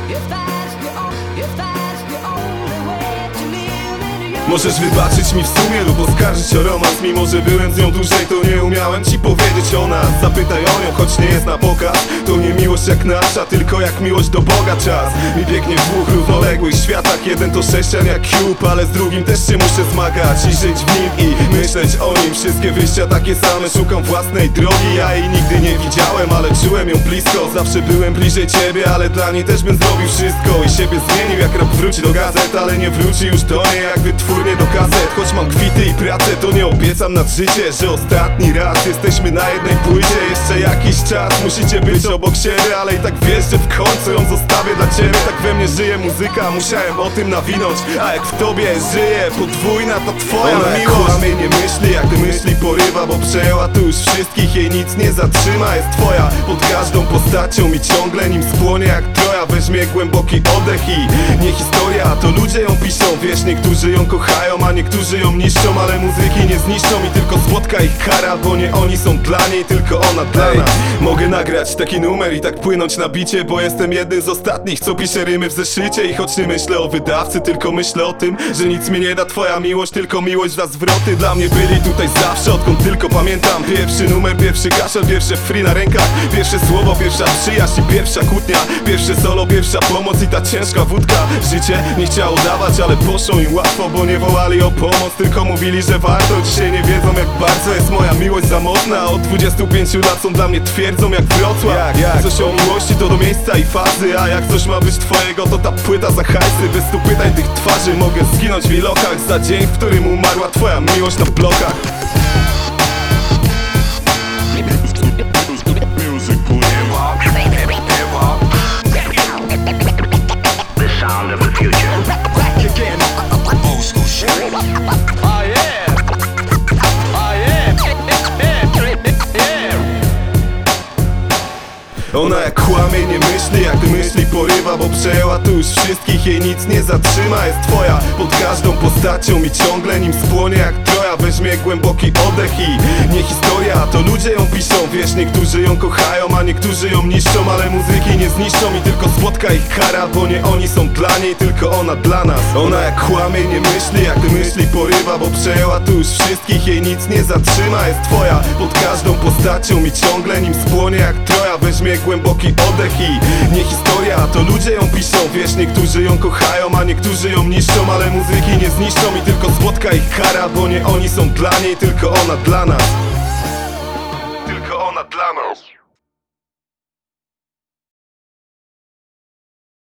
Możesz wybaczyć mi w sumie lub oskarżyć o romans. Mimo że byłem z nią dłużej, to nie umiałem ci powiedzieć o nas. Zapytaj o nią, choć nie jest na pokaz. To nie miłość jak nasza, tylko jak miłość do Boga. Czas mi biegnie w dwóch równoległych światach. Jeden to sześcian jak Cube, ale z drugim też się muszę zmagać i żyć w nim i myśleć o nim. Wszystkie wyjścia takie same, szukam własnej drogi. Ja jej nigdy nie widziałem, ale czułem ją blisko. Zawsze byłem bliżej ciebie, ale dla niej też bym zrobił wszystko. I siebie zmienił, jak rap wróci do gazet, ale nie wróci już do niej jak wytwórnie do kaset. Choć mam kwity i pracę, to nie obiecam nad życie, że ostatni raz jesteśmy na jednej płycie. Jeszcze jakiś czas musicie być obok siebie, ale i tak wiesz, że w końcu ją zostawię dla ciebie. Tak we mnie żyje muzyka, musiałem o tym nawinąć. A jak w tobie żyje podwójna, to twoja ona miłość. Ona kłamie, nie myśli, jak myśli porywa, bo przejęła tu już wszystkich, jej nic nie zatrzyma. Jest twoja pod każdą postacią i ciągle nim spłonie jak Troja. Weźmie głęboki oddech i nie historia, to ludzie ją piszą. Wiesz, niektórzy ją kochają, a niektórzy ją niszczą, ale muzyki nie zniszczą i tylko spotka ich kara, bo nie oni są dla niej, tylko ona dla nas. Mogę nagrać taki numer i tak płynąć na bicie, bo jestem jednym z ostatnich, co pisze rymy w zeszycie. I choć nie myślę o wydawcy, tylko myślę o tym, że nic mi nie da twoja miłość, tylko miłość za zwroty. Dla mnie byli tutaj zawsze, odkąd tylko pamiętam. Pierwszy numer, pierwszy kaszel, pierwsze free na rękach, pierwsze słowo, pierwsza przyjaźń i pierwsza kłótnia, pierwsze solo, pierwsza pomoc i ta ciężka wódka. Życie nie chciało dawać, ale poszło im łatwo, bo nie wołali o pomoc, tylko mówili, że warto. Dzisiaj nie wiedzą, jak bardzo jest moja miłość za mocna. Od 25 lat są dla mnie twierdzą jak Wrocław. Jak coś o miłości to do miejsca i fazy, a jak coś ma być twojego, to ta płyta za hajsy. Bez tu pytań tych twarzy mogę zginąć w ilokach za dzień, w którym umarła twoja miłość na blokach. Ona jak kłamie, nie myśli, jak myśli porywa, bo przejęła tu już wszystkich, jej nic nie zatrzyma. Jest twoja pod każdą postacią i ciągle nim spłonie jak Troja. Weźmie głęboki oddech i nie historia, to ludzie ją piszą. Wiesz, niektórzy ją kochają, a niektórzy ją niszczą, ale muzyki nie zniszczą i tylko spotka ich kara, bo nie oni są dla niej, tylko ona dla nas. Ona jak kłamie, nie myśli, jak myśli porywa, bo przejęła tu już wszystkich, jej nic nie zatrzyma. Jest twoja pod każdą postacią i ciągle nim spłonie jak Troja. Weźmie głęboki oddech i nie historia, to ludzie ją piszą. Wiesz, niektórzy ją kochają, a niektórzy ją niszczą, ale muzyki nie zniszczą i tylko spotka ich kara, bo nie oni są dla niej, tylko ona dla nas. Tylko ona dla nas.